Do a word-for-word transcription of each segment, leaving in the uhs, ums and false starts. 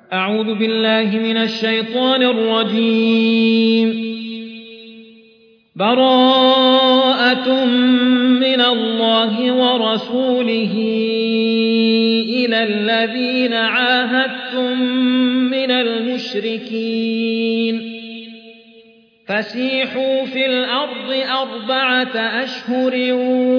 أعوذ بالله من الشيطان الرجيم. براءة من الله ورسوله إلى الذين عاهدتم من المشركين فسيحوا في الأرض أربعة أشهر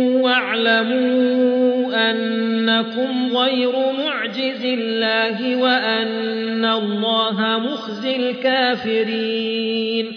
واعلموا أنكم غير معجز الله وأن الله مخزي الكافرين.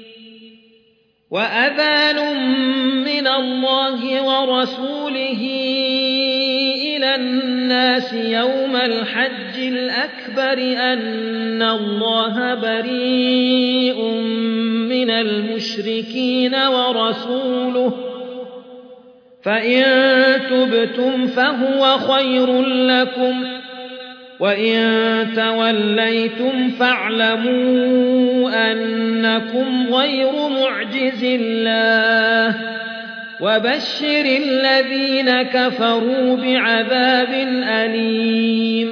وأذان من الله ورسوله إلى الناس يوم الحج الأكبر أن الله بريء من المشركين ورسوله فإن تبتم فهو خير لكم وإن توليتم فاعلموا أنكم غير معجز الله وبشر الذين كفروا بعذاب أليم.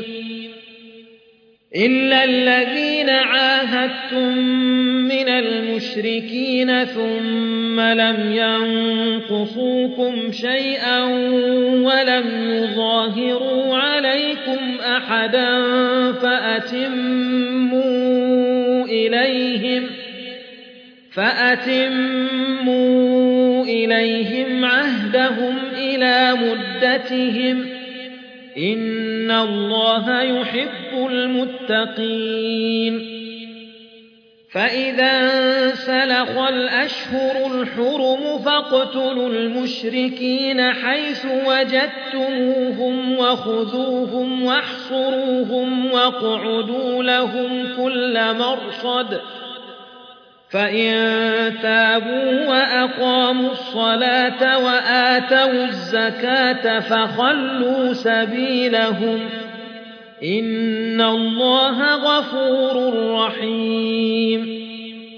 إلا الذين عاهدتم من المشركين ثم لم ينقصوكم شيئا ولم يظاهروا عليكم أحدا فأتموا إليهم, فأتموا إليهم عهدهم إلى مدتهم إن الله يحب المتقين. فإذا انسلخ الأشهر الحرم فاقتلوا المشركين حيث وجدتموهم وخذوهم واحصروهم واقعدوا لهم كل مرصد فإن تابوا وأقاموا الصلاة وآتوا الزكاة فخلوا سبيلهم إن الله غفور رحيم.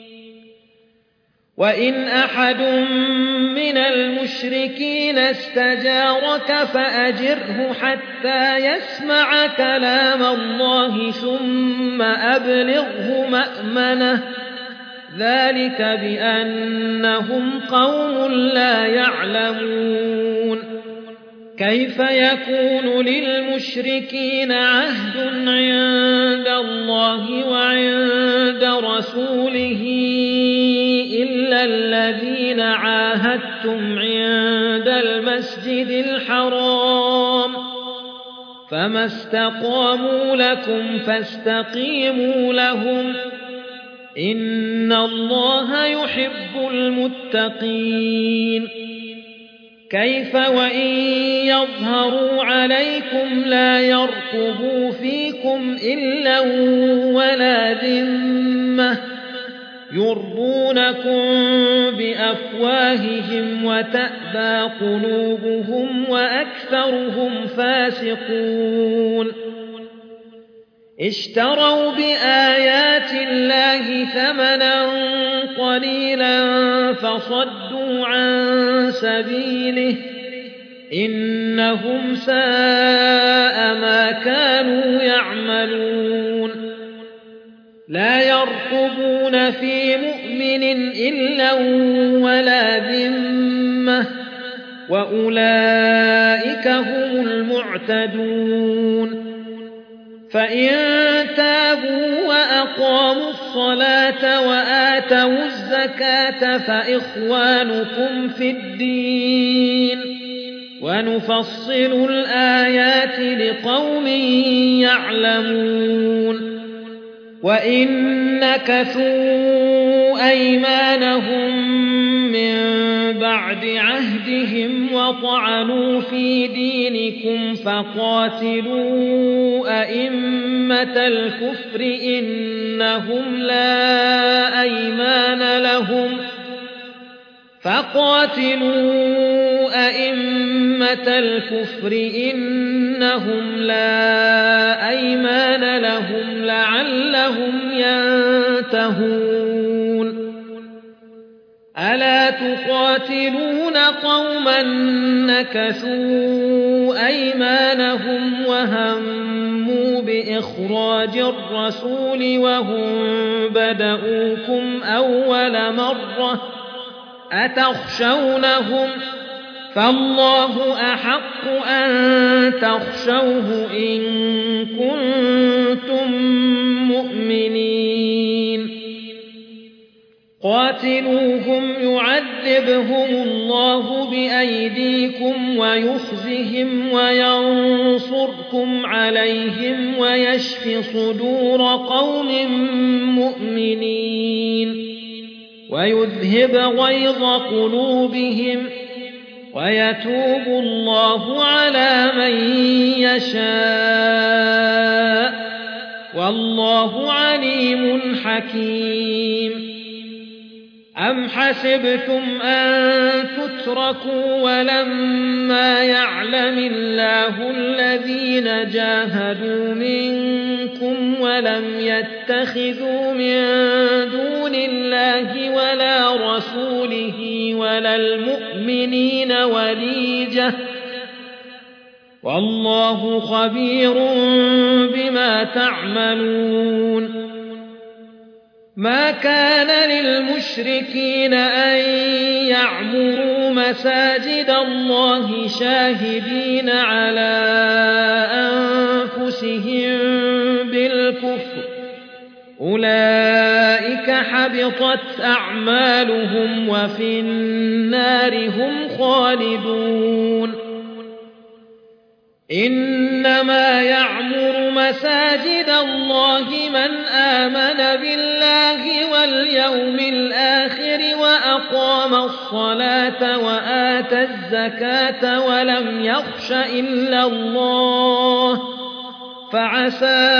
وإن أحد من المشركين استجارك فأجره حتى يسمع كلام الله ثم أبلغه مأمنه ذلك بأنهم قوم لا يعلمون. كيف يكون للمشركين عهد عند الله وعند رسوله إلا الذين عاهدتم عند المسجد الحرام فما استقاموا لكم فاستقيموا لهم إن الله يحب المتقين. كيف وإن يظهروا عليكم لا يرقبوا فيكم إلا ولا ذمة يرضونكم بأفواههم وتأبى قلوبهم وأكثرهم فاسقون. اشتروا بآيات الله ثمنا قليلا فصدوا عن سبيله إنهم ساء ما كانوا يعملون. لا يرقبون في مؤمن إلا ولا ذمة وأولئك هم المعتدون. فإن تابوا وأقاموا الصلاة وآتوا الزكاة فإخوانكم في الدين ونفصل الآيات لقوم يعلمون. وإن نكثوا أيمانهم من بعد عهدهم وطعنوا في دينكم فقاتلوا أئمة الكفر إنهم لا أيمان لهم فقاتلوا أئمة الكفر إنهم لا أيمان لهم لعلهم ينتهون. ألا تقاتلون قوما نكثوا أيمانهم وهموا بإخراج الرسول وهم بدؤوكم أول مرة أتخشونهم فالله أحق أن تخشوه إن كنتم مؤمنين قاتلوهم يعذبهم الله بأيديكم ويخزهم وينصركم عليهم ويشف صدور قوم مؤمنين ويذهب غيظ قلوبهم ويتوب الله على من يشاء والله عليم حكيم أم حسبتم أن تتركوا ولما يعلم الله الذين جاهدوا منكم ولم يتخذوا من دون الله ولا رسوله ولا المؤمنين وليجة والله خبير بما تعملون ما كان للمشركين أن يعمروا مساجد الله شاهدين على أنفسهم بالكفر أولئك حبطت أعمالهم وفي النار هم خالدون إنما يعمر مساجد الله من آمن بالله واليوم الآخر وأقام الصلاة وآتى الزكاة ولم يخش إلا الله فعسى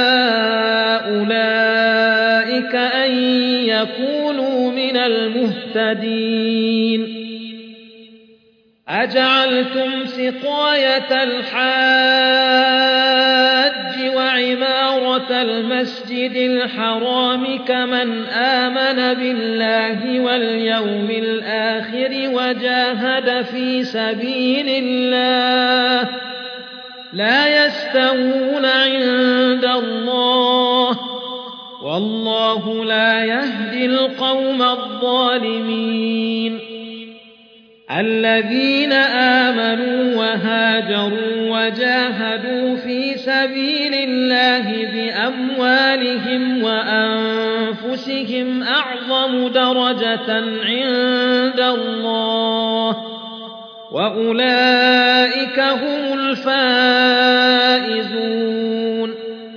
أولئك أن يكونوا من المهتدين أجعلتم سقاية الحاج وعمارة المسجد الحرام كمن آمن بالله واليوم الآخر وجاهد في سبيل الله لا يستوون عند الله والله لا يهدي القوم الظالمين الذين آمنوا وهاجروا وجاهدوا في سبيل الله بأموالهم وأنفسهم أعظم درجة عند الله وأولئك هم الفائزون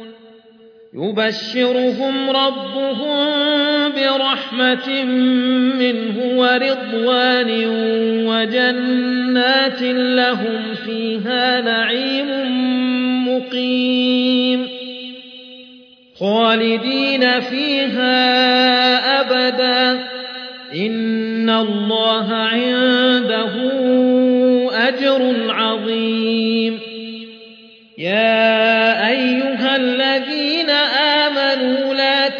يبشرهم ربهم برحمة منه ورضوان وجنات لهم فيها نعيم مقيم خالدين فيها أبدا إن الله عنده أجر عظيم يا أيها الذين آمنوا لا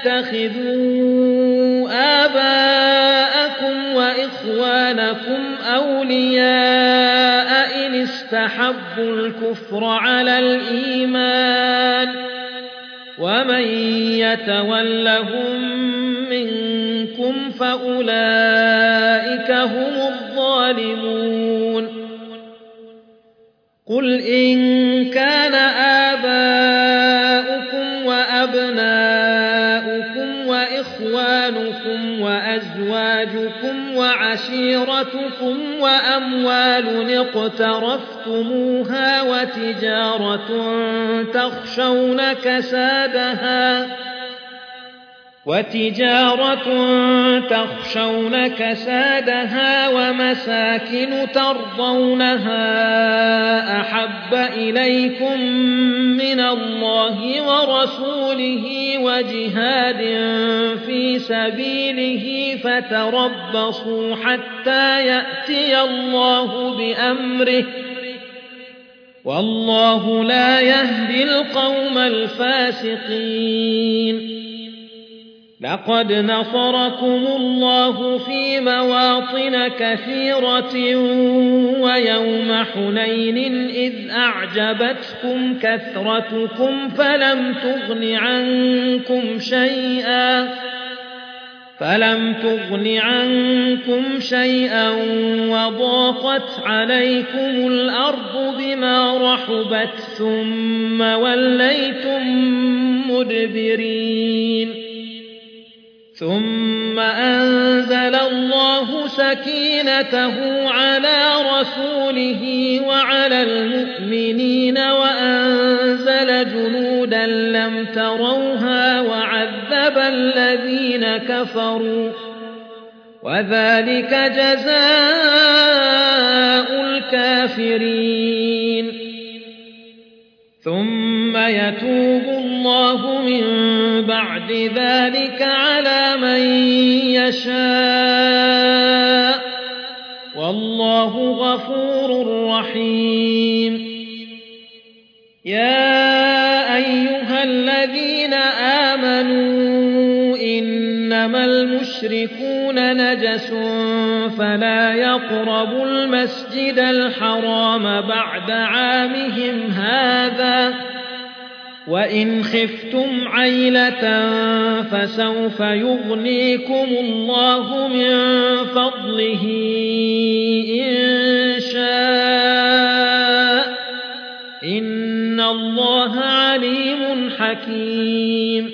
تتخذوا آباءكم وإخوانكم أولياء إن استحبوا الكفر على الإيمان ومن يتولهم منكم فأولئك هم الظالمون قل إن كان آباؤكم وأبناؤكم وإخوانكم وأزواجكم وعشيرتكم وأموال اقترفتموها وتجارة تخشون كسادها وتجارة تخشون كسادها ومساكن ترضونها أحب إليكم من الله ورسوله وجهاد في سبيله فتربصوا حتى يأتي الله بأمره والله لا يهدي القوم الفاسقين لقد نصركم الله في مواطن كثيرة ويوم حنين إذ أعجبتكم كثرتكم فلم تغن عنكم شيئا فلم تغن عنكم شيئا وضاقت عليكم الأرض بما رحبت ثم وليتم مدبرين ثم أنزل الله سكينته على رسوله وعلى المؤمنين وأنزل جنودا لم تروها وعذب الذين كفروا وذلك جزاء الكافرين ثم يتوب الله من بعد ذلك على من يشاء والله غفور رحيم يا أيها الذين آمنوا إنما المشركون نجس فلا يقربوا المسجد الحرام بعد عامهم هذا وإن خفتم عيلة فسوف يغنيكم الله من فضله إن شاء إن الله عليم حكيم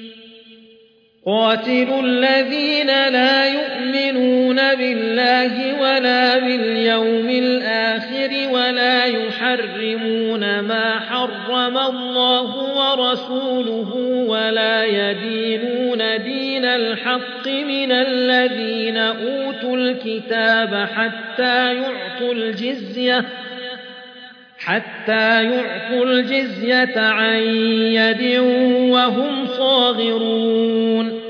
قاتلوا الذين لا يؤمنون بالله ولا باليوم الآخر ولا يحرمون ما حرم الله ورسوله ولا يدينون دين الحق من الذين أوتوا الكتاب حتى يعطوا الجزية حتى يعطوا الجزية عن يد وهم صاغرون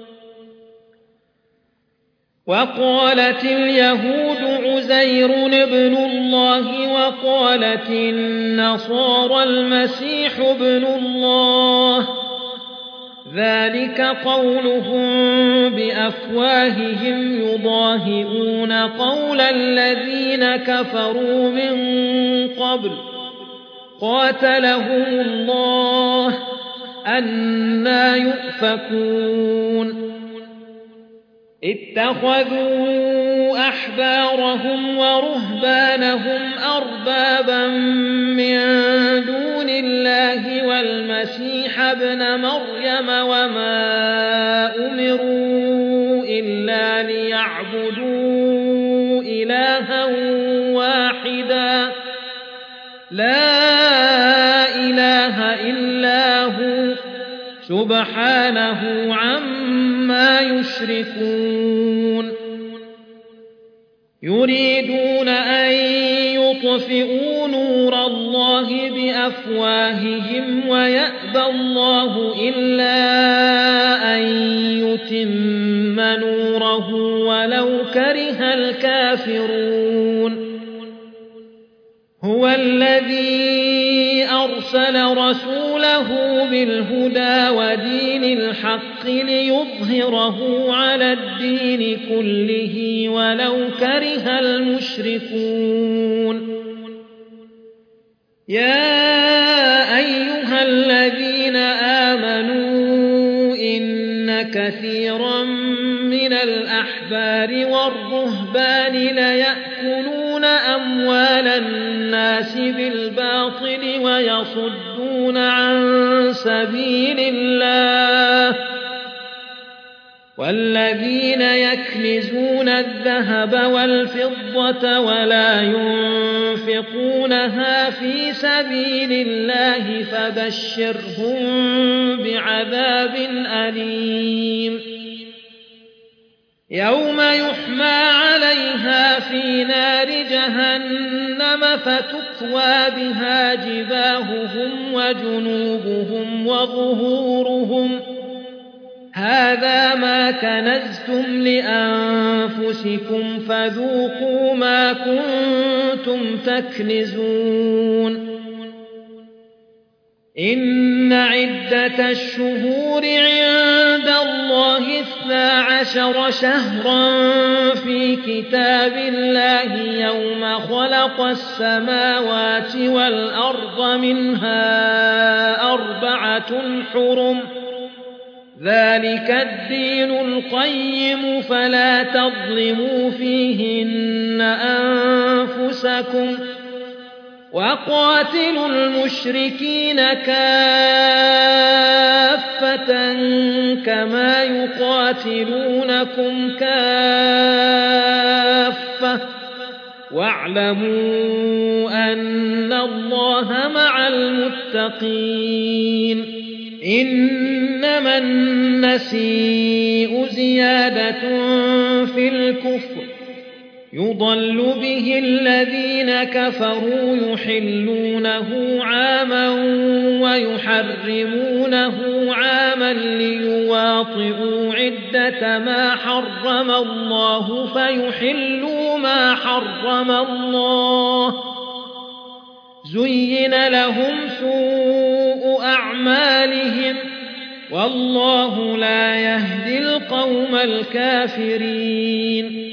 وقالت اليهود عزير ابن الله وقالت النصارى المسيح ابن الله ذلك قولهم بأفواههم يضاهئون قول الذين كفروا من قبل قاتلهم الله أنى يؤفكون اتخذوا أحبارهم ورهبانهم أربابا من دون الله والمسيح ابن مريم وما أمروا إلا ليعبدوا إلها واحدا لا إله إلا هو سبحانه عما يشركون يريدون أن يطفئوا نور الله بأفواههم ويأبى الله إلا أن يتم نوره ولو كره الكافرون هو الذي أرسل رسوله بالهدى ودين الحق ليظهره على الدين كله ولو كره المشركون يا أيها الذين آمنوا إن كثيرا من الأحبار والرهبان ليأكلون أموال الناس بالباطل ويصدون عن سبيل الله والذين يكنزون الذهب والفضة ولا ينفقونها في سبيل الله فبشرهم بعذاب أليم يوم يحمى عليها في نار جهنم فتكوى بها جباههم وجنوبهم وظهورهم هذا ما كنزتم لأنفسكم فذوقوا ما كنتم تكنزون إن عدة الشهور عند الله اثنا عشر شهرا في كتاب الله يوم خلق السماوات والأرض منها أربعة حرم ذلك الدين القيم فلا تظلموا فيهن أنفسكم وقاتلوا المشركين كافة كما يقاتلونكم كافة واعلموا أن الله مع المتقين إنما النسيء زيادة في الكفر يضل به الذين كفروا يحلونه عاما ويحرمونه عاما ليواطئوا عدة ما حرم الله فيحلوا ما حرم الله زين لهم سوء أعمالهم والله لا يهدي القوم الكافرين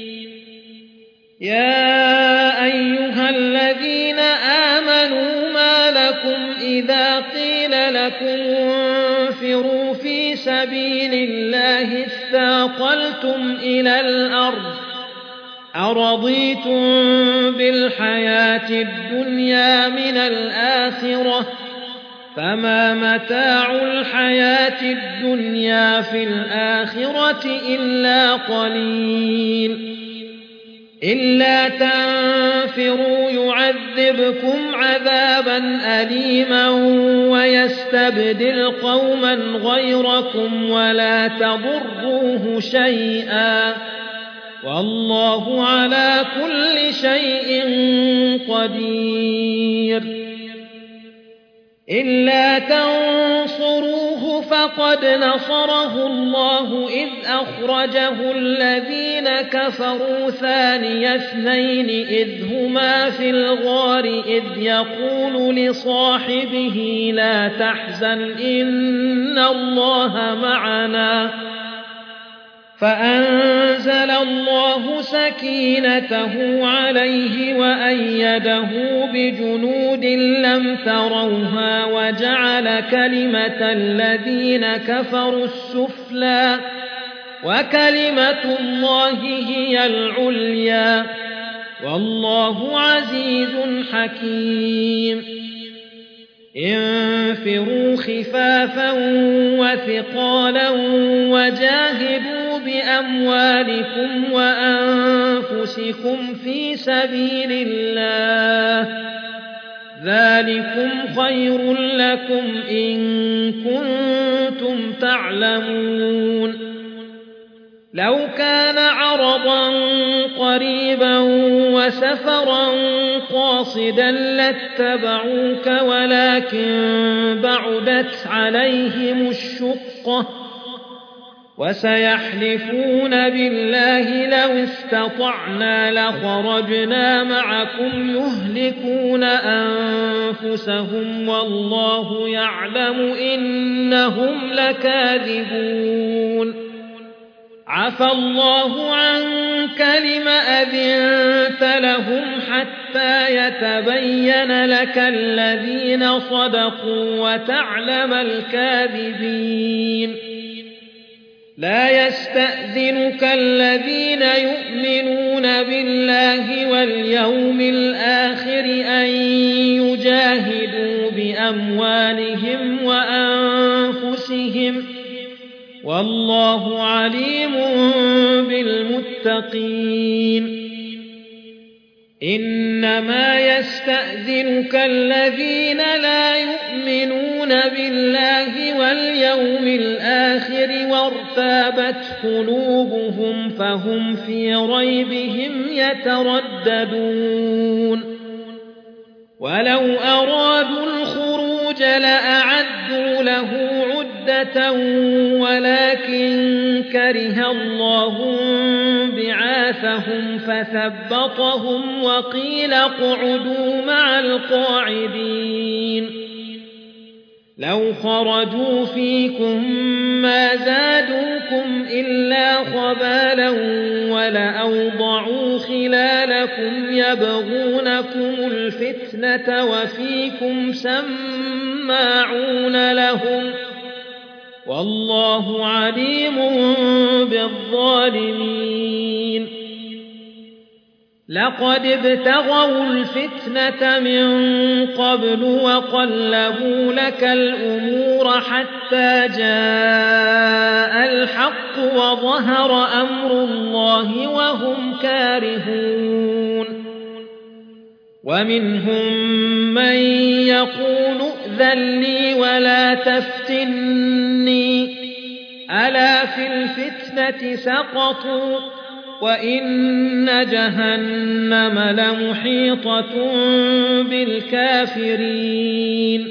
يا أيها الذين آمنوا ما لكم إذا قيل لكم انفروا في سبيل الله اثاقلتم إلى الأرض أرضيتم بالحياة الدنيا من الآخرة فما متاع الحياة الدنيا في الآخرة إلا قليل إلا تنفروا يعذبكم عذابا أليما ويستبدل قوما غيركم ولا تضروه شيئا والله على كل شيء قدير إلا تنصروه فقد نصره الله إذ أخرجه الذين كفروا ثاني اثنين إذ هما في الغار إذ يقول لصاحبه لا تحزن إن الله معنا فأنزل الله سكينته عليه وأيده بجنود لم تروها وجعل كلمة الذين كفروا السفلى وكلمة الله هي العليا والله عزيز حكيم انفروا خفافا وثقالا وجاهدوا بأموالكم وأنفسكم في سبيل الله ذلكم خير لكم إن كنتم تعلمون لو كان عرضا قريبا وسفرا قاصدا لاتبعوك ولكن بعدت عليهم الشقة وسيحلفون بالله لو استطعنا لخرجنا معكم يهلكون أنفسهم والله يعلم إنهم لكاذبون عفى الله عنك لم أذنت لهم حتى يتبين لك الذين صدقوا وتعلم الكاذبين لا يستأذنك الذين يؤمنون بالله واليوم الآخر أن يجاهدوا بأموالهم وأنفسهم والله عليم بالمتقين إنما يستأذنك الذين لا يؤمنون بالله واليوم الآخر وارتابت قلوبهم فهم في ريبهم يترددون ولو أرادوا الخروج لأعدوا له عدة ولكن كره الله بعاثهم فثبطهم وقيل اقعدوا مع القاعدين لو خرجوا فيكم ما زادوكم إلا خبالا ولأوضعوا خلالكم يبغونكم الفتنة وفيكم سماعون لهم والله عليم بالظالمين لقد ابتغوا الفتنة من قبل وقلبوا لك الأمور حتى جاء الحق وظهر أمر الله وهم كارهون ومنهم من يقول ائذن لي ولا تفتني ألا في الفتنة سقطوا وإن جهنم لمحيطة بالكافرين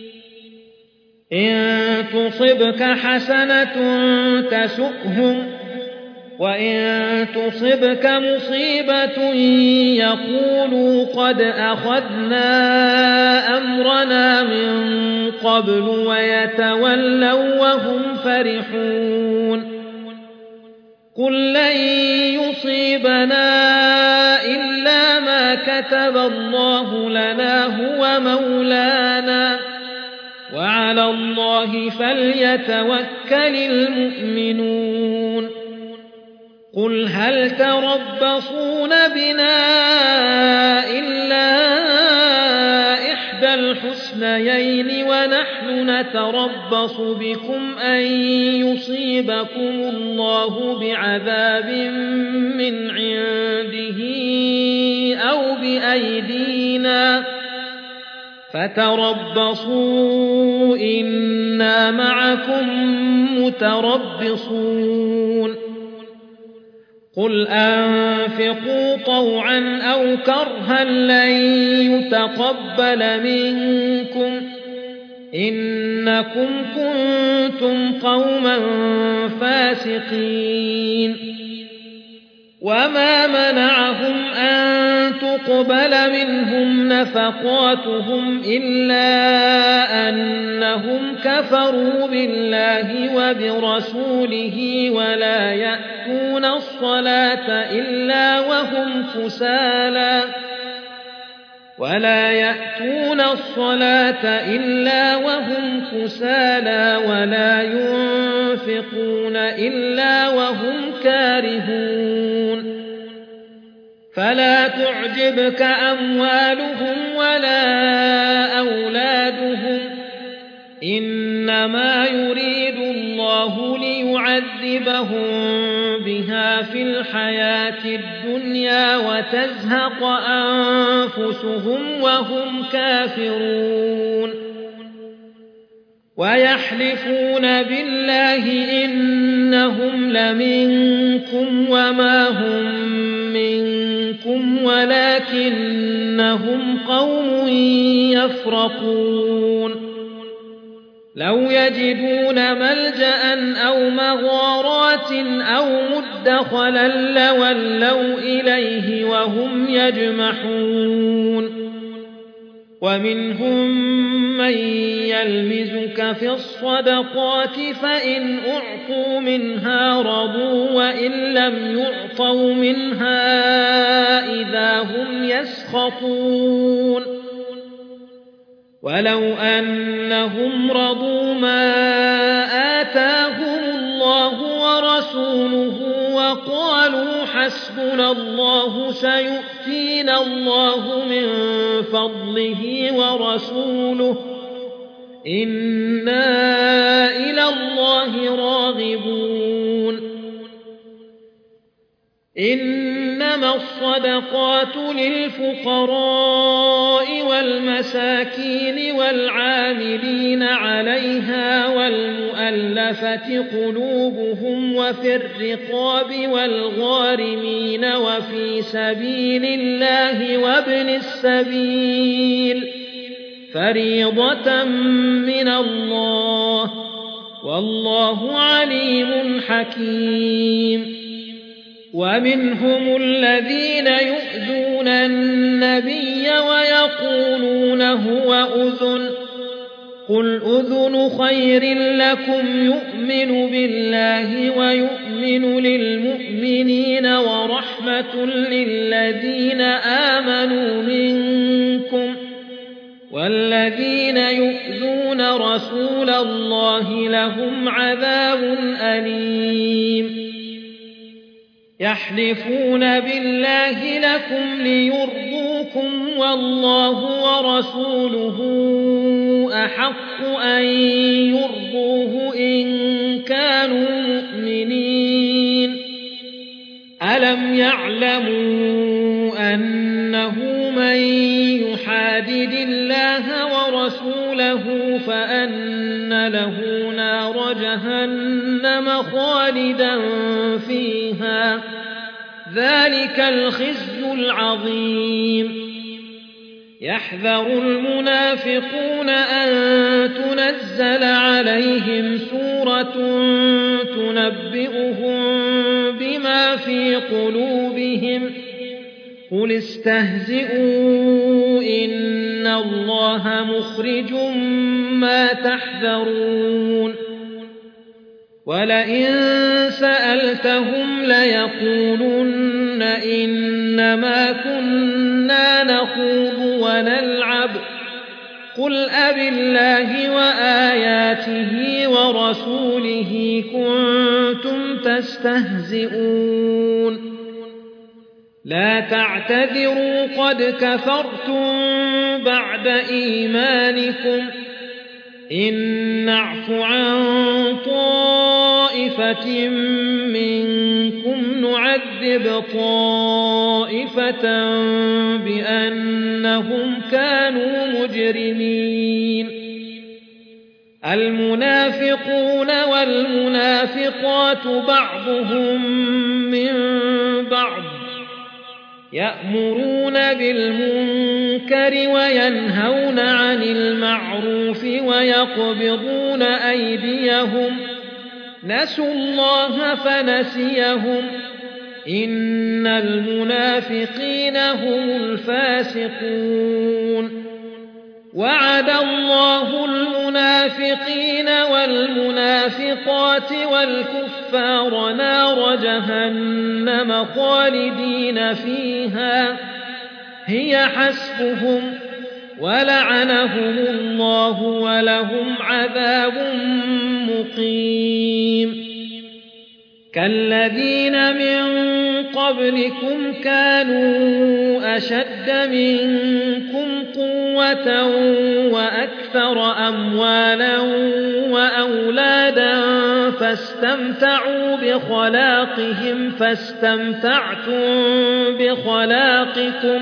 إن تصبك حسنة تسؤهم وإن تصبك مصيبة يقولوا قد أخذنا أمرنا من قبل ويتولوا وهم فرحون قل لن يصيبنا إلا ما كتب الله لنا هو مولانا وعلى الله فليتوكل المؤمنون قل هل تربصون بنا إلا إحدى الحسنيين ونحن نتربص بكم أن يصيبكم الله بعذاب من عنده أو بأيدينا فتربصوا إنا معكم متربصون قل أنفقوا طوعا أو كرها لن يتقبل منكم إنكم كنتم قوما فاسقين وما منعهم أن تقبل منهم نفقاتهم إلا أنهم كفروا بالله وبرسوله ولا يأتون الصلاة إلا وهم كسالى ولا يأتون الصلاة إلا وهم كسالى ولا ينفقون إلا وهم كارهون فلا تعجبك أموالهم ولا أولادهم إنما يريد الله ليعذبهم بها في الحياة الدنيا وتزهق أنفسهم وهم كافرون ويحلفون بالله إنهم لمنكم وما هم منكم ولكنهم قوم يفرقون لو يجدون ملجأ أو مغارات أو مدخلا لولوا إليه وهم يجمحون ومنهم من يلمزك في الصدقات فإن أعطوا منها رضوا وإن لم يعطوا منها إذا هم يسخطون ولو أنهم رضوا ما آتاهم الله ورسوله وقالوا حسبنا الله سيؤتينا الله من فضله ورسوله إنا إلى الله راغبون إنما الصدقات للفقراء والمساكين والعاملين عليها والمؤلفة قلوبهم وفي الرقاب والغارمين وفي سبيل الله وابن السبيل فريضة من الله والله عليم حكيم ومنهم الذين يؤذون النبي ويقولون هو أذن قل أذن خير لكم يؤمن بالله ويؤمن للمؤمنين ورحمة للذين آمنوا منكم والذين يؤذون رسول الله لهم عذاب أليم يحلفون بالله لكم ليرضوكم والله ورسوله أحق أن يرضوه إن كانوا مؤمنين ألم يعلموا أنه من يحادد الله ورسوله فأن له نار جهنم خالدا فيها ذلك الخزي العظيم يحذر المنافقون أن تنزل عليهم سورة تنبئهم بما في قلوبهم قل استهزئوا إن الله مخرج ما تحذرون ولئن سألتهم ليقولن إنما كنا نخوض ونلعب قل أبالله وآياته ورسوله كنتم تستهزئون لا تعتذروا قد كفرتم بعد إيمانكم إن نعف عن طائفة منكم نعذب طائفة بأنهم كانوا مجرمين المنافقون والمنافقات بعضهم من بعض يأمرون بالمنكر وينهون عن المعروف ويقبضون أيديهم نسوا الله فنسيهم إن المنافقين هم الفاسقون وعد الله المنافقين والمنافقات والكفار نار جهنم خالدين فيها هي حسبهم ولعنهم الله ولهم عذاب مقيم كالذين من قبلكم كانوا أشد منكم قوة وأكثر أموالا وأولادا فاستمتعوا بخلاقهم فاستمتعتم بخلاقكم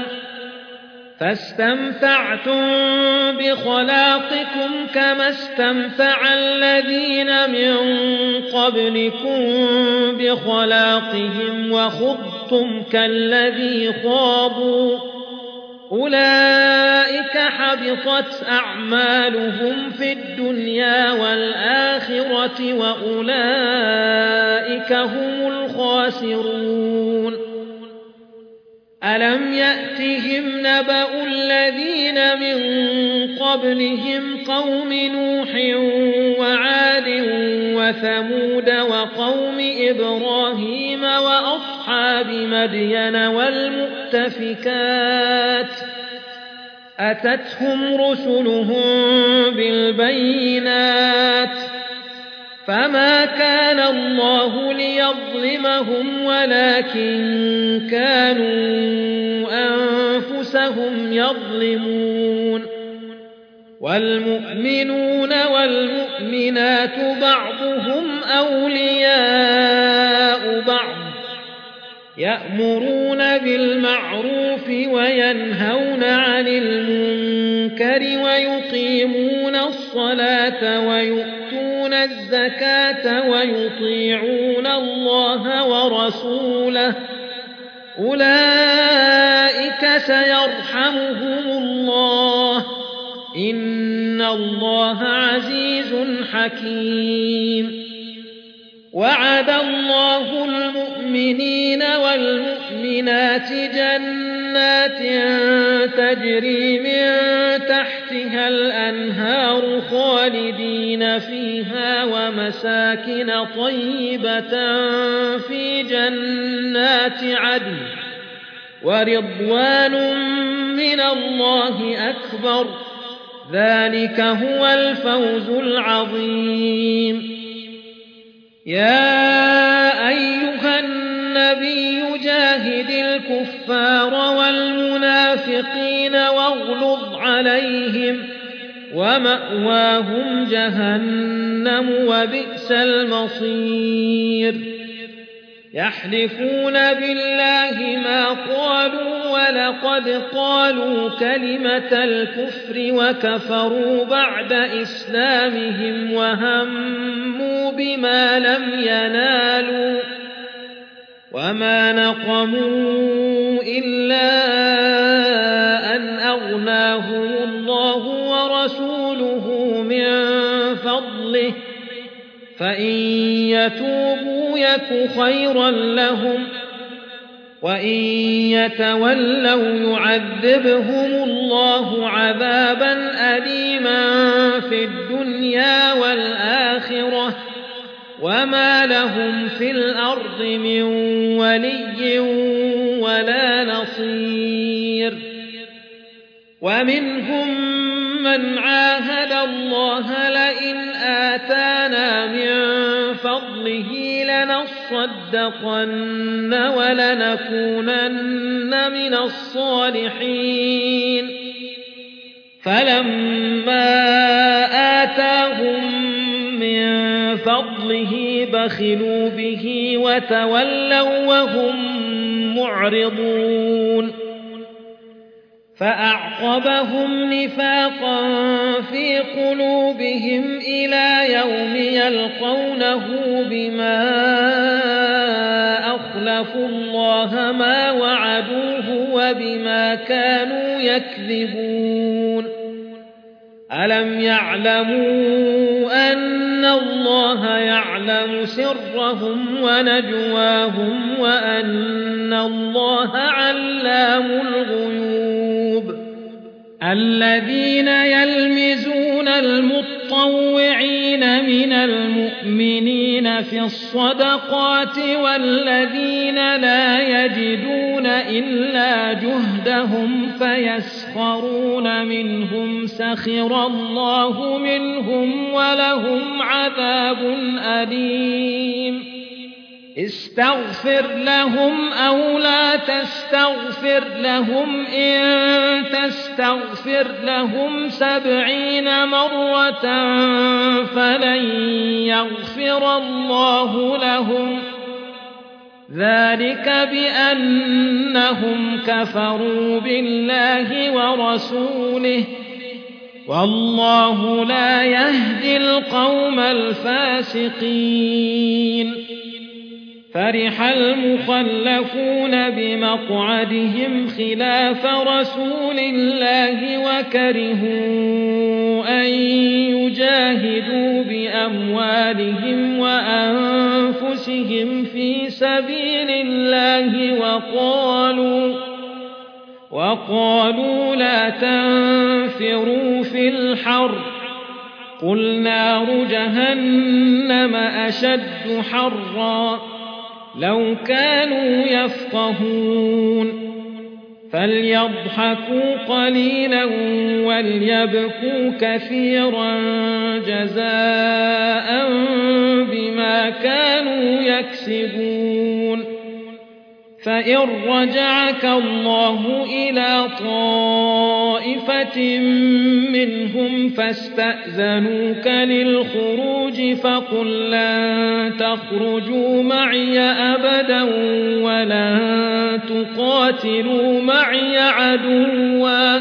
فاستمتعتم بخلاقكم كما استمتع الذين من قبلكم بخلاقهم وخضتم كالذي خاضوا أولئك حبطت أعمالهم في الدنيا والآخرة وأولئك هم الخاسرون ألم يأتهم نبأ الذين من قبلهم قوم نوح وعاد وثمود وقوم إبراهيم وأصحاب مدين والمؤتفكات أتتهم رسلهم بالبينات فما كان الله ليظلمهم ولكن كانوا أنفسهم يظلمون والمؤمنون والمؤمنات بعضهم أولياء بعض يأمرون بالمعروف وينهون عن المنكر ويقيمون الصلاة ويؤتون الزكاة ويطيعون الله ورسوله أولئك سيرحمهم الله إن الله عزيز حكيم وعد الله المؤمنين والمؤمنات جنات تجري من تحت تحتها الأنهار خالدين فيها ومساكن طيبة في جنات عدن ورضوان من الله أكبر ذلك هو الفوز العظيم. يا أيها النبي جاهد الكفار والمنافقين واغلظ عليهم ومأواهم جهنم وبئس المصير. يحلفون بالله ما قالوا ولقد قالوا كلمة الكفر وكفروا بعد إسلامهم وهموا بما لم ينالوا وما نقموا إلا أن أغناهم الله ورسوله من فضله فإن يتوبوا يك خيرا لهم وإن يتولوا يعذبهم الله عذابا أليما في الدنيا والآخرة وما لهم في الأرض من ولي ولا نصير. ومنهم من عاهد الله لئن آتانا من فضله لنصدقن ولنكونن من الصالحين فلما آتاهم من فضله بخلوا به وتولوا وهم معرضون. فأعقبهم نفاقا في قلوبهم إلى يوم يلقونه بما أخلفوا الله ما وعدوه وبما كانوا يكذبون. ألم يعلموا أن الله يعلم سرهم ونجواهم وأن الله علام الغيوب. الذين يلمزون المطوعين من المؤمنين في الصدقات والذين لا يجدون إلا جهدهم فيسخرون منهم سخر الله منهم ولهم عذاب أليم. استغفر لهم أو لا تستغفر لهم إن تستغفر لهم سبعين مرة فلن يغفر الله لهم ذلك بأنهم كفروا بالله ورسوله والله لا يهدي القوم الفاسقين. فرح المخلفون بمقعدهم خلاف رسول الله وكرهوا أن يجاهدوا بأموالهم وأنفسهم في سبيل الله وقالوا, وقالوا لا تنفروا في الحر قل نار جهنم أشد حرا لو كانوا يفقهون. فليضحكوا قليلا وليبكوا كثيرا جزاء بما كانوا يكسبون. فإن رجعك الله إلى طائفة منهم فاستأذنوك للخروج فقل لن تخرجوا معي أبدا ولن تقاتلوا معي عدوا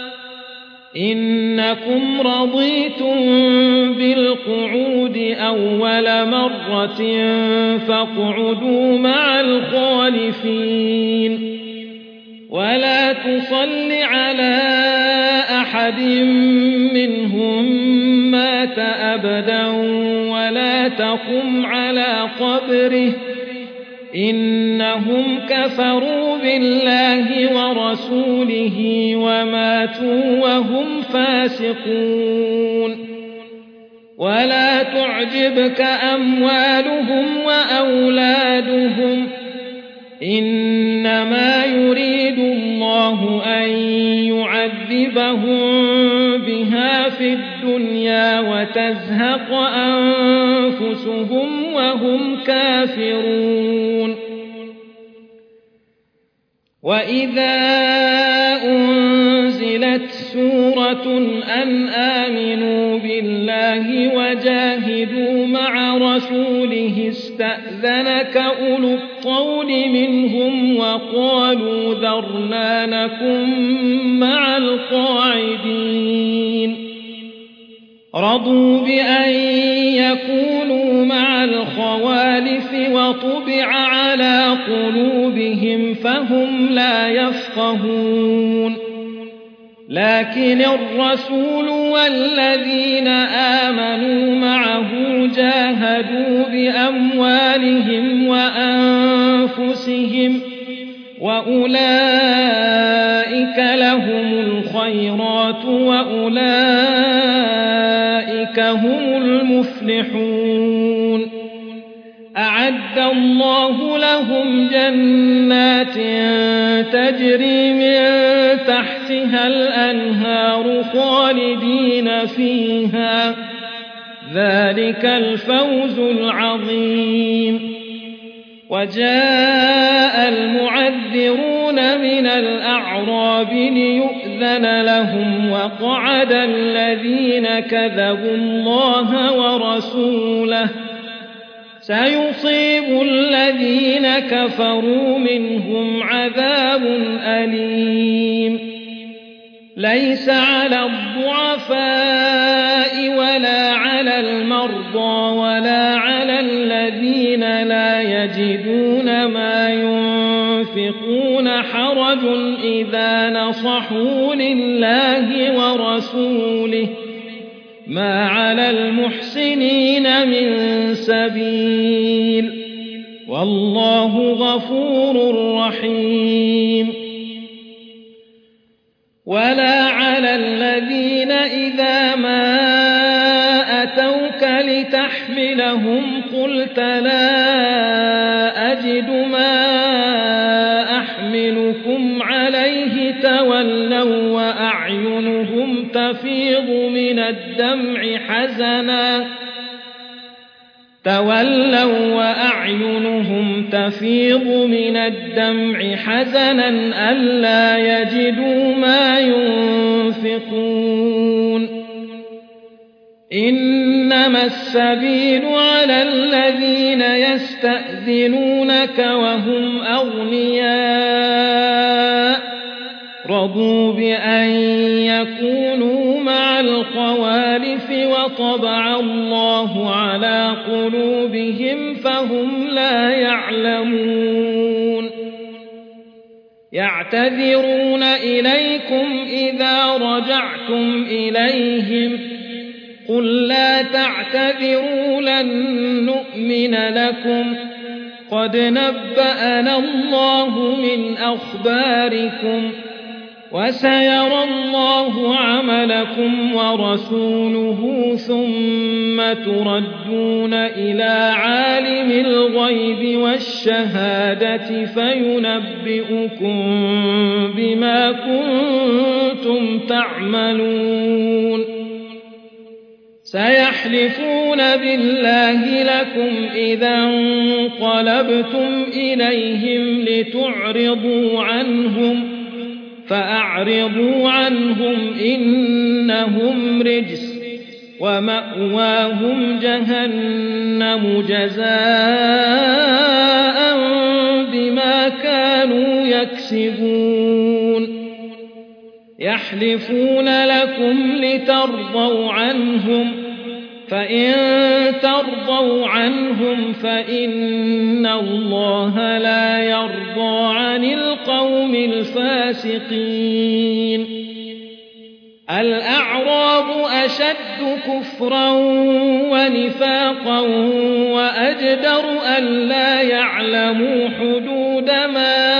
إنكم رضيتم بالقعود أول مرة فاقعدوا مع الخالفين ولا تصل على أحد منهم مات أبدا ولا تقم على قبره إنهم كفروا بالله ورسوله وماتوا وهم فاسقون ولا تعجبك أموالهم وأولادهم إنما يريد الله أن يعذبهم بها في الدنيا وتزهق أنفسهم وهم كافرون وإذا أنزلت سورة أن آمنوا بالله وجاهدوا مع رسوله استأذنك أولو الطول منهم وقالوا ذرنا نكن مع القاعدين رضوا بأن يكونوا مع الخوالف وطبع على قلوبهم فهم لا يفقهون لكن الرسول والذين آمنوا معه جاهدوا بأموالهم وأنفسهم وأولئك لهم الخيرات وأولئك هم المفلحون أعد الله لهم جنات تجري من تحتها الأنهار خالدين فيها ذلك الفوز العظيم وجاء المعذرون من الأعراب ليؤذن لهم وقعد الذين كذبوا الله ورسوله سيصيب الذين كفروا منهم عذاب أليم ليس على الضعفاء ولا على المرضى ولا على الذين لا يجدون ما ينفقون حرج إذا نصحوا لله ورسوله ما على المحسنين من سبيل والله غفور رحيم ولا على الذين إذا ما أتوك لتحملهم قلت لا أجد ما أحملكم عليه تولوا وأعينهم تفيض من الدمع حزنا تولوا وأعينهم تفيض من الدمع حزنا ألا يجدوا ما ينفقون إنما السبيل على الذين يستأذنونك وهم أغنياء رضوا بأن يكونوا مع الخوالف وطبع الله على قلوبهم فهم لا يعلمون يعتذرون إليكم إذا رجعتم إليهم قل لا تعتذروا لن نؤمن لكم قد نبأنا الله من أخباركم وسيرى الله عملكم ورسوله ثم تردون إلى عالم الغيب والشهادة فينبئكم بما كنتم تعملون سيحلفون بالله لكم إذا انقلبتم إليهم لتعرضوا عنهم فأعرضوا عنهم إنهم رجس ومأواهم جهنم جزاء بما كانوا يكسبون يحلفون لكم لترضوا عنهم فإن ترضوا عنهم فإن الله لا يرضى عن القوم الفاسقين الأعراب أشد كفرا ونفاقا وأجدر ألا يعلموا حدود ما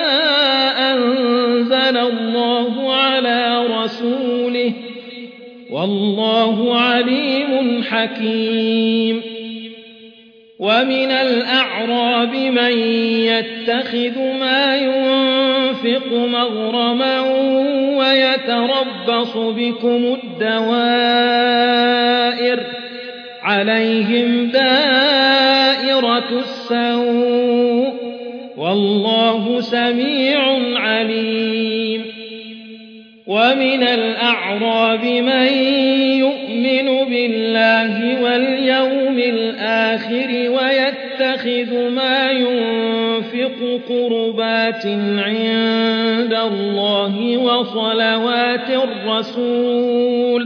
أنزل الله على رسوله والله عليم حكيم ومن الأعراب من يتخذ ما ينفق مغرما ويتربص بكم الدوائر عليهم دائرة السوء والله سميع عليم ومن الأعراب من يؤمن بالله واليوم الآخر ويتخذ ما ينفق قربات عند الله وصلوات الرسول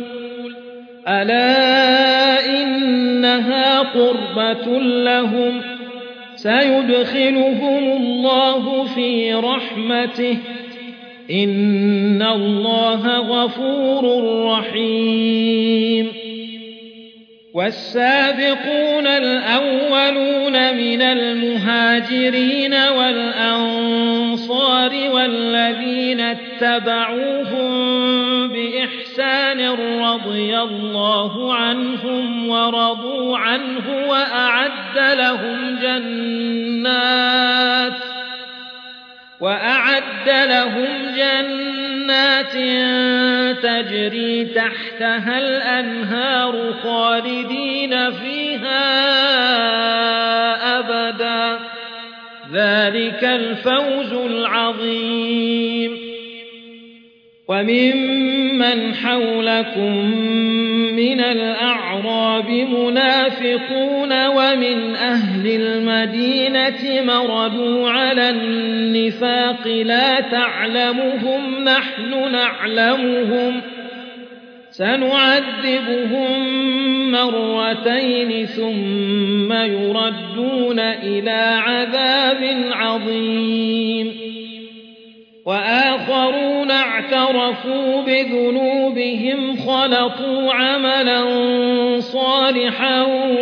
ألا إنها قربة لهم سيدخلهم الله في رحمته إن الله غفور رحيم والسابقون الأولون من المهاجرين والأنصار والذين اتبعوهم بإحسان رضي الله عنهم ورضوا عنه وأعد لهم جنات وأعد لهم جنات تجري تحتها الأنهار خالدين فيها أبدا ذلك الفوز العظيم وممن حولكم من الأعراب منافقون ومن أهل المدينة مردوا على النفاق لا تعلمهم نحن نعلمهم سنعذبهم مرتين ثم يردون إلى عذاب عظيم وآخرون اعترفوا بذنوبهم خلطوا عملا صالحا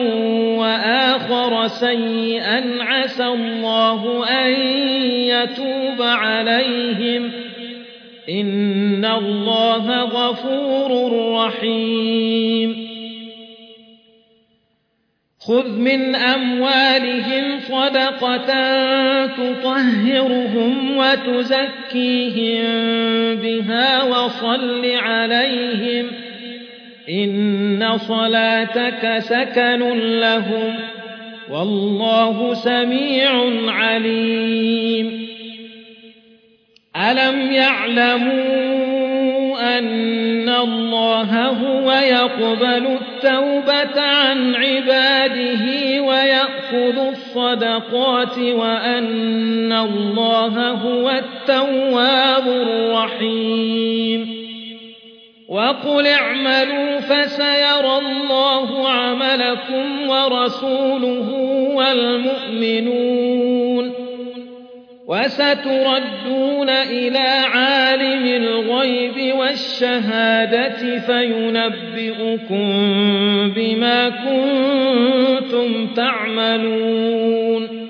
وآخر سيئا عسى الله أن يتوب عليهم إن الله غفور رحيم خذ من أموالهم صدقة تطهرهم وتزكيهم بها وصل عليهم إن صلاتك سكن لهم والله سميع عليم ألم يعلموا أن الله هو يقبل التوبة عن عباده ويأخذ الصدقات وأن الله هو التواب الرحيم وقل اعملوا فسيرى الله عملكم ورسوله والمؤمنون وستردون إلى عالم الغيب والشهادة فينبئكم بما كنتم تعملون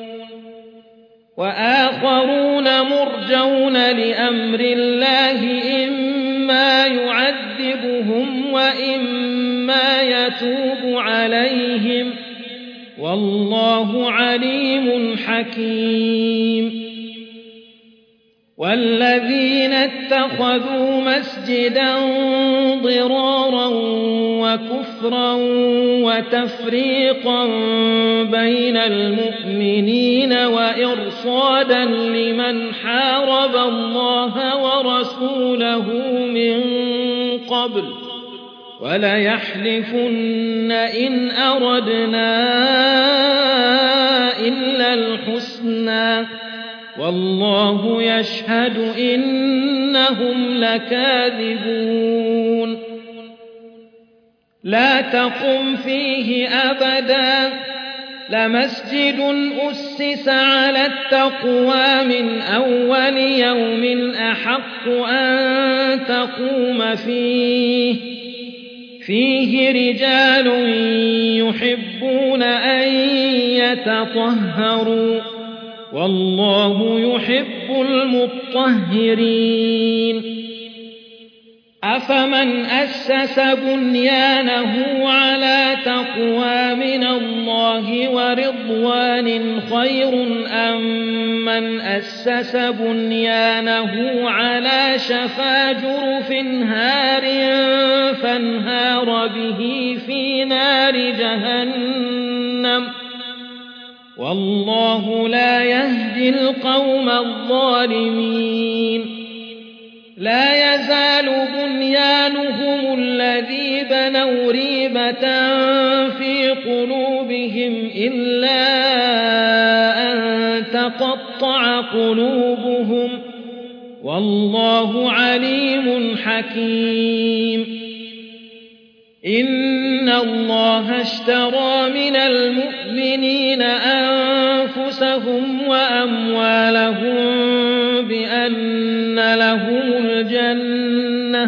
وآخرون مرجون لأمر الله إما يعذبهم وإما يتوب عليهم والله عليم حكيم والذين اتخذوا مسجدا ضرارا وكفرا وتفريقا بين المؤمنين وإرصادا لمن حارب الله ورسوله من قبل وليحلفن إن أردنا إلا الحسنى والله يشهد إنهم لكاذبون لا تقم فيه أبدا لمسجد أسس على التقوى من أول يوم أحق أن تقوم فيه فيه رجال يحبون أن يتطهروا والله يحب المطهرين أفمن أسس بنيانه على تقوى من الله ورضوان خير أم من أسس بنيانه على شفا جرف هار فانهار به في نار جهنم والله لا يهدي القوم الظالمين لا يزال بنيانهم الذي بنوا ريبة في قلوبهم إلا أن تقطع قلوبهم والله عليم حكيم إن الله اشترى من المؤمنين أنفسهم وأموالهم بأن لهم الجنة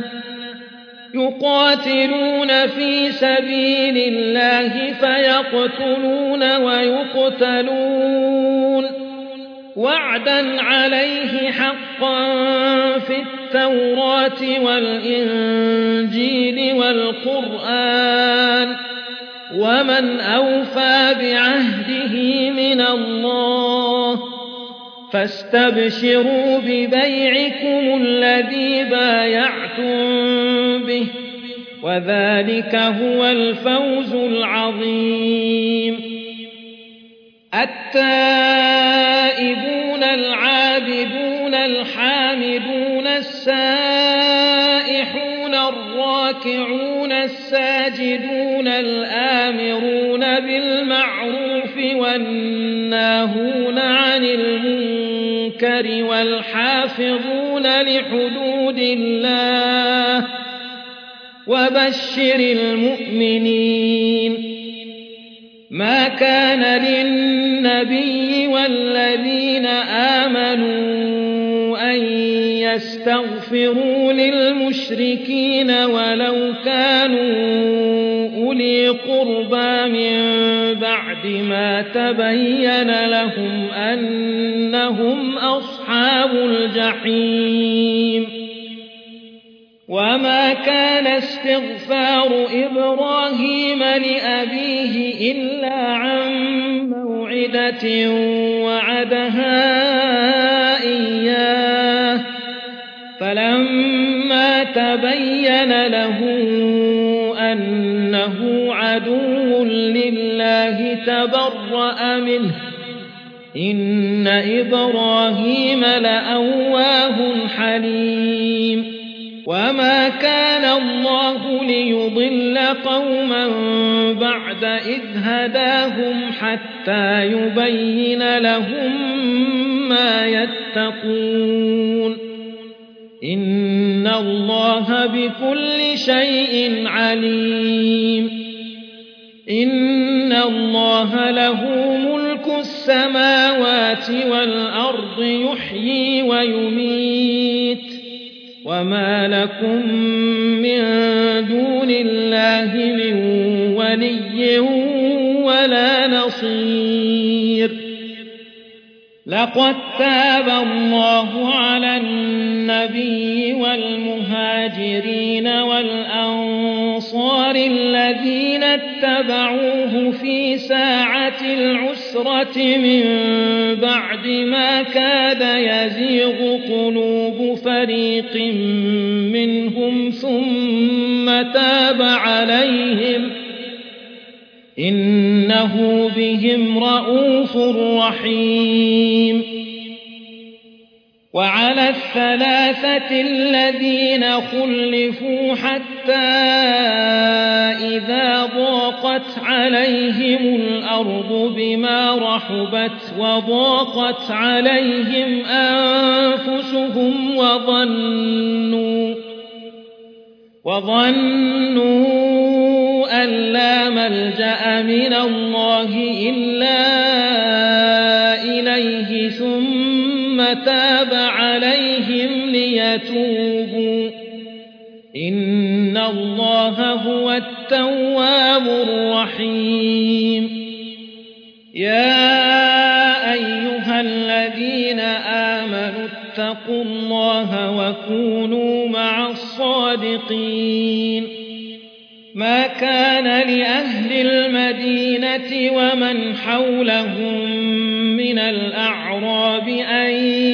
يقاتلون في سبيل الله فيقتلون ويقتلون وعدا عليه حقا في التوراة والإنجيل والقرآن ومن أوفى بعهده من الله فاستبشروا ببيعكم الذي بايعتم به وذلك هو الفوز العظيم التائبون العابدون الحامدون السائحون الراكعون الساجدون الآمرون بالمعروف والناهون عن المنكر والحافظون لحدود الله وبشر المؤمنين ما كان للنبي والذين آمنوا أن يستغفروا للمشركين ولو كانوا أولي قربى من بعد ما تبين لهم أنهم أصحاب الجحيم وما كان استغفار إبراهيم لأبيه إلا عن موعدة وعدها إياه فلما تبين له أنه عدو لله تبرأ منه إن إبراهيم لأواه حليم وما كان الله ليضل قوما بعد إذ هداهم حتى يبين لهم ما يتقون إن الله بكل شيء عليم إن الله له ملك السماوات والأرض يحيي ويميت وما لكم من دون الله من ولي ولا نصير لقد تاب الله على النبي والمهاجرين والأنصار الذين اتبعوه في ساعة العسرة من بعد ما كاد يزيغ قلوب فريق منهم ثم تاب عليهم إنه بهم رءوف رحيم وعلى الثلاثة الذين خلفوا حتى إذا ضاقت عليهم الأرض بما رحبت وضاقت عليهم أنفسهم وظنوا وظنوا أن لا ملجأ من الله إلا إليه ثم تاب عليهم ليتوبوا إن الله هو التواب الرحيم يا أيها الذين آمنوا اتقوا الله وكونوا مع الصادقين ما كان لأهل المدينة ومن حولهم من الأعراب أن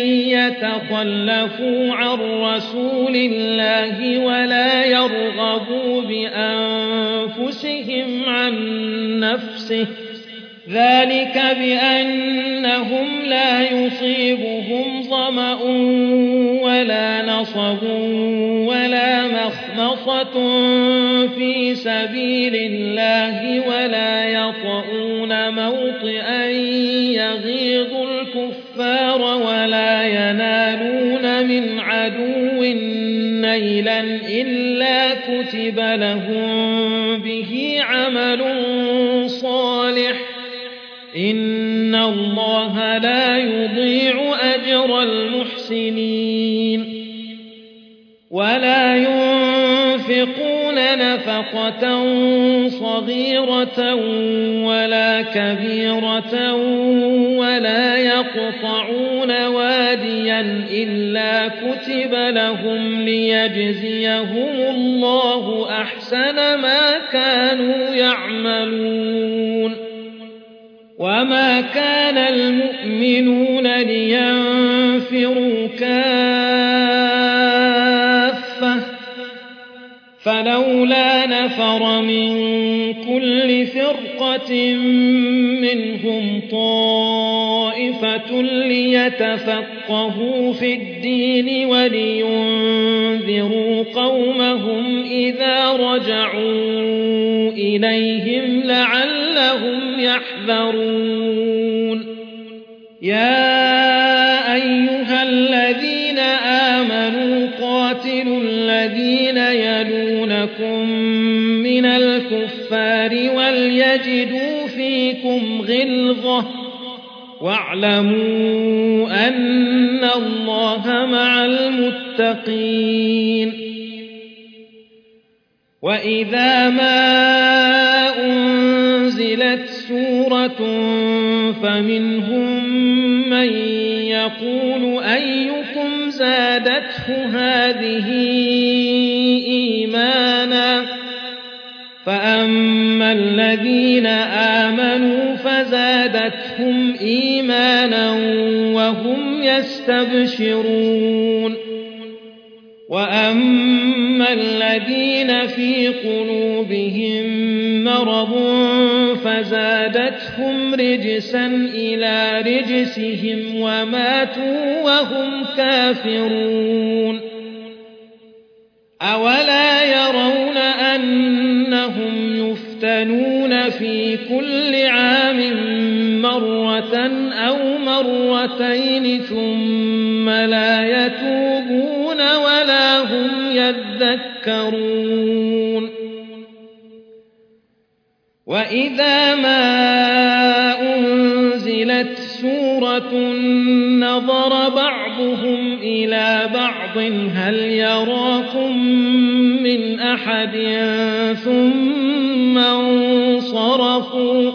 يتخلفوا عن رسول الله ولا يرغبوا بأنفسهم عن نفسه ذلك بأنهم لا يصيبهم ظمأ ولا نصب ولا مخمصة في سبيل الله ولا يطؤون موطئا يغيظ الكفار ولا ينالون من عدو نيلا إلا كتب لهم به عمل صالح إن الله لا يضيع أجر المحسنين ولا ينفقون نفقة صغيرة ولا كبيرة ولا يقطعون واديا إلا كتب لهم ليجزيهم الله أحسن ما كانوا يعملون وما كان المؤمنون لينفروا كافة فلولا نفر من كل فرقة منهم طائفة ليتفقهوا في الدين ولينذروا قومهم إذا رجعوا إليهم لعلهم يحذرون يا أيها الذين آمنوا قاتلوا الذين يلونكم من الكفار وليجدوا فيكم غلظة واعلموا أن الله مع المتقين وإذا ما أنزلت سورة فمنهم من يقول أيكم زادته هذه إيمانا فأما الذين آمنوا فزادتهم إيمانا وهم يستبشرون وأما الذين في قلوبهم مرض فزادتهم رجسا إلى رجسهم وماتوا وهم كافرون أولا يرون أنهم يفتنون في كل عام مرة أو مرتين ثم لا يتوبون ولا هم يذكرون وإذا ما أنزلت سورة نظر بعضهم إلى بعض هل يراكم من أحد ثم انصرفوا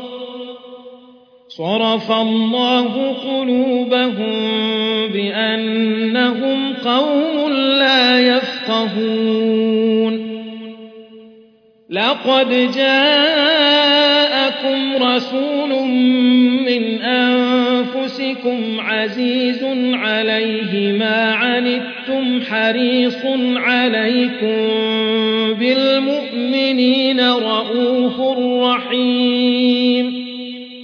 صرف الله قلوبهم بأنهم قوم لا يفقهون لقد جاءكم رسول من أنفسكم عزيز عليه ما عنتم حريص عليكم بالمؤمنين رءوف رحيم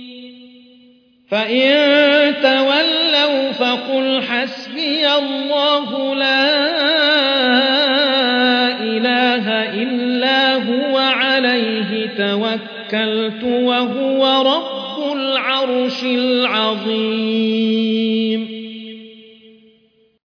فإن تولوا فقل حسبي الله لا إله إلا هو عليه توكلت وهو رب العرش العظيم